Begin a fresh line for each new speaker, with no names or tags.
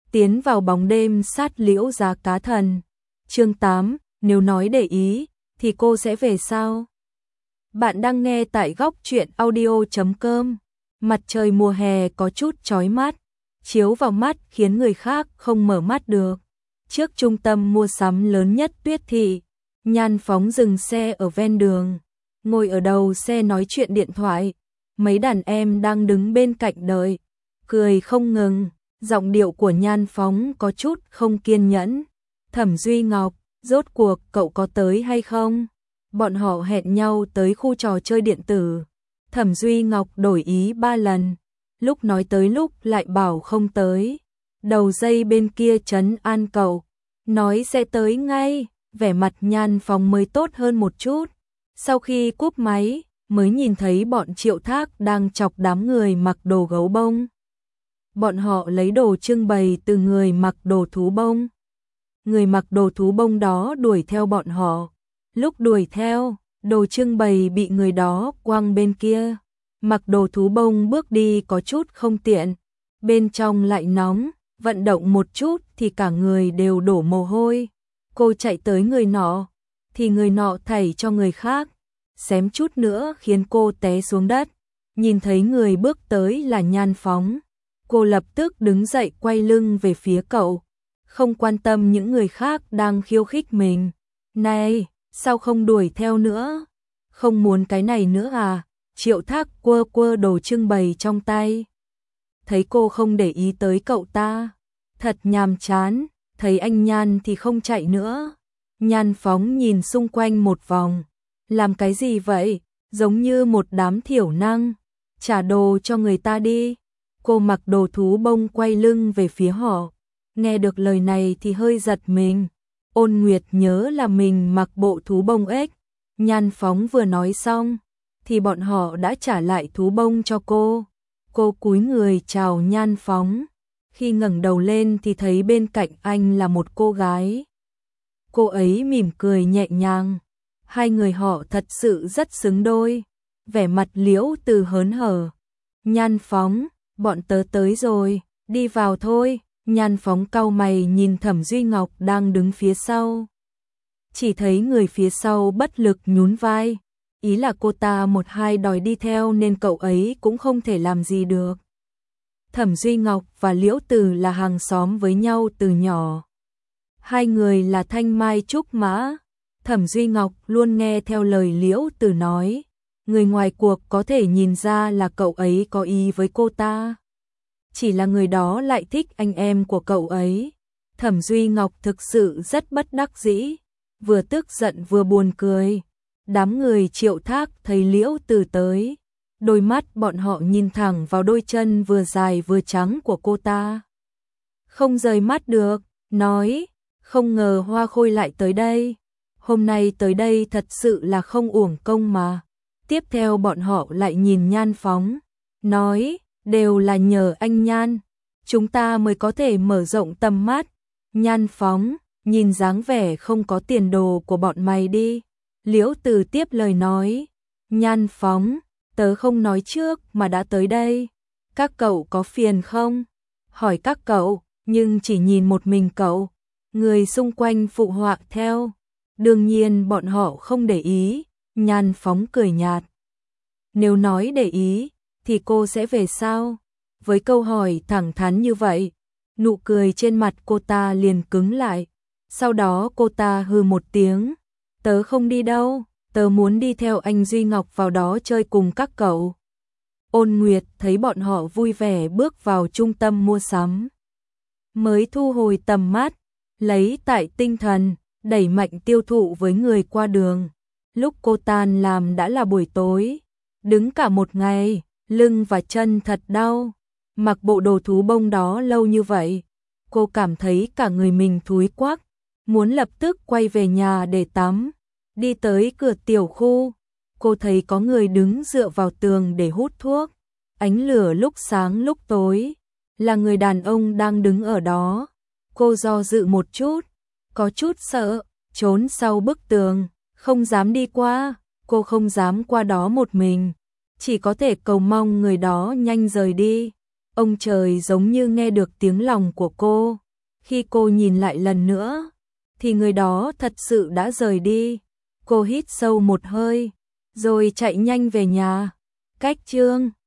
tiến vào bóng đêm sát Liễu Giá Cá Thần. Chương 8, nếu nói để ý, thì cô sẽ về sao? Bạn đang nghe tại góc truyện audio.com. Mặt trời mùa hè có chút chói mắt, chiếu vào mắt khiến người khác không mở mắt được. Trước trung tâm mua sắm lớn nhất Tuyết Thị, Nhan Phóng dừng xe ở ven đường, ngồi ở đầu xe nói chuyện điện thoại. Mấy đàn em đang đứng bên cạnh đợi, cười không ngừng. Giọng điệu của Nhan Phóng có chút không kiên nhẫn. Thẩm Duy Ngọc, rốt cuộc cậu có tới hay không? Bọn họ hẹn nhau tới khu trò chơi điện tử. Thẩm Duy Ngọc đổi ý 3 lần, lúc nói tới lúc lại bảo không tới. Đầu dây bên kia trấn an cậu, nói sẽ tới ngay. Vẻ mặt Nhan Phóng mới tốt hơn một chút. Sau khi cúp máy, mới nhìn thấy bọn Triệu Thác đang chọc đám người mặc đồ gấu bông. Bọn họ lấy đồ trưng bày từ người mặc đồ thú bông. Người mặc đồ thú bông đó đuổi theo bọn họ. Lúc đuổi theo, đồ trưng bày bị người đó quăng bên kia. Mặc đồ thú bông bước đi có chút không tiện. Bên trong lại nóng, vận động một chút thì cả người đều đổ mồ hôi. Cô chạy tới người nọ, thì người nọ thảy cho người khác. Xém chút nữa khiến cô té xuống đất. Nhìn thấy người bước tới là Nhan Phóng. Cô lập tức đứng dậy quay lưng về phía cậu, không quan tâm những người khác đang khiêu khích mình. Này, sao không đuổi theo nữa? Không muốn cái này nữa à? Triệu Thác quơ quơ đồ trưng bày trong tay. Thấy cô không để ý tới cậu ta, thật nhàm chán, thấy anh Nhan thì không chạy nữa. Nhan Phóng nhìn xung quanh một vòng, làm cái gì vậy? Giống như một đám thiểu năng, trả đồ cho người ta đi. Cô mặc đồ thú bông quay lưng về phía họ. Nghe được lời này thì hơi giật mình. Ôn Nguyệt nhớ là mình mặc bộ thú bông ếch. Nhan Phóng vừa nói xong, thì bọn họ đã trả lại thú bông cho cô. Cô cúi người chào Nhan Phóng. Khi ngẩng đầu lên thì thấy bên cạnh anh là một cô gái. Cô ấy mỉm cười nhẹ nhàng. Hai người họ thật sự rất xứng đôi. Vẻ mặt Liễu Từ hớn hở. Nhan Phóng, bọn tớ tới rồi, đi vào thôi. Nhan Phóng cau mày nhìn Thẩm Duy Ngọc đang đứng phía sau. Chỉ thấy người phía sau bất lực nhún vai. Ý là cô ta một hai đòi đi theo nên cậu ấy cũng không thể làm gì được. Thẩm Duy Ngọc và Liễu Từ là hàng xóm với nhau từ nhỏ. Hai người là thanh mai trúc mã. Thẩm Duy Ngọc luôn nghe theo lời Liễu Từ nói. Người ngoài cuộc có thể nhìn ra là cậu ấy có ý với cô ta. Chỉ là người đó lại thích anh em của cậu ấy. Thẩm Duy Ngọc thực sự rất bất đắc dĩ, vừa tức giận vừa buồn cười. Đám người Triệu Thác thấy Liễu Từ tới, đôi mắt bọn họ nhìn thẳng vào đôi chân vừa dài vừa trắng của cô ta. Không rời mắt được, nói, không ngờ Hoa Khôi lại tới đây. Hôm nay tới đây thật sự là không uổng công mà. Tiếp theo bọn họ lại nhìn Nhan Phóng, nói, đều là nhờ anh Nhan, chúng ta mới có thể mở rộng tầm mắt. Nhan Phóng, nhìn dáng vẻ không có tiền đồ của bọn mày đi. Liễu Từ tiếp lời nói, Nhan Phóng, tớ không nói trước mà đã tới đây. Các cậu có phiền không? Hỏi các cậu, nhưng chỉ nhìn một mình cậu. Người xung quanh phụ họa theo. Đương nhiên bọn họ không để ý. Nhan Phóng cười nhạt. Nếu nói để ý, thì cô sẽ về sao? Với câu hỏi thẳng thắn như vậy, nụ cười trên mặt cô ta liền cứng lại. Sau đó cô ta hừ một tiếng. Tớ không đi đâu, tớ muốn đi theo anh Duy Ngọc vào đó chơi cùng các cậu. Ôn Nguyệt thấy bọn họ vui vẻ bước vào trung tâm mua sắm. Mới thu hồi tầm mắt, lấy tại tinh thần, đẩy mạnh tiêu thụ với người qua đường. Lúc cô tan làm đã là buổi tối, đứng cả một ngày, lưng và chân thật đau. Mặc bộ đồ thú bông đó lâu như vậy, cô cảm thấy cả người mình thúi quắc, muốn lập tức quay về nhà để tắm. Đi tới cửa tiểu khu, cô thấy có người đứng dựa vào tường để hút thuốc. Ánh lửa lúc sáng lúc tối, là người đàn ông đang đứng ở đó. Cô do dự một chút, có chút sợ, trốn sau bức tường, không dám đi qua. Cô không dám qua đó một mình, chỉ có thể cầu mong người đó nhanh rời đi. Ông trời giống như nghe được tiếng lòng của cô. Khi cô nhìn lại lần nữa, thì người đó thật sự đã rời đi. Cô hít sâu một hơi, rồi chạy nhanh về nhà. Cách chương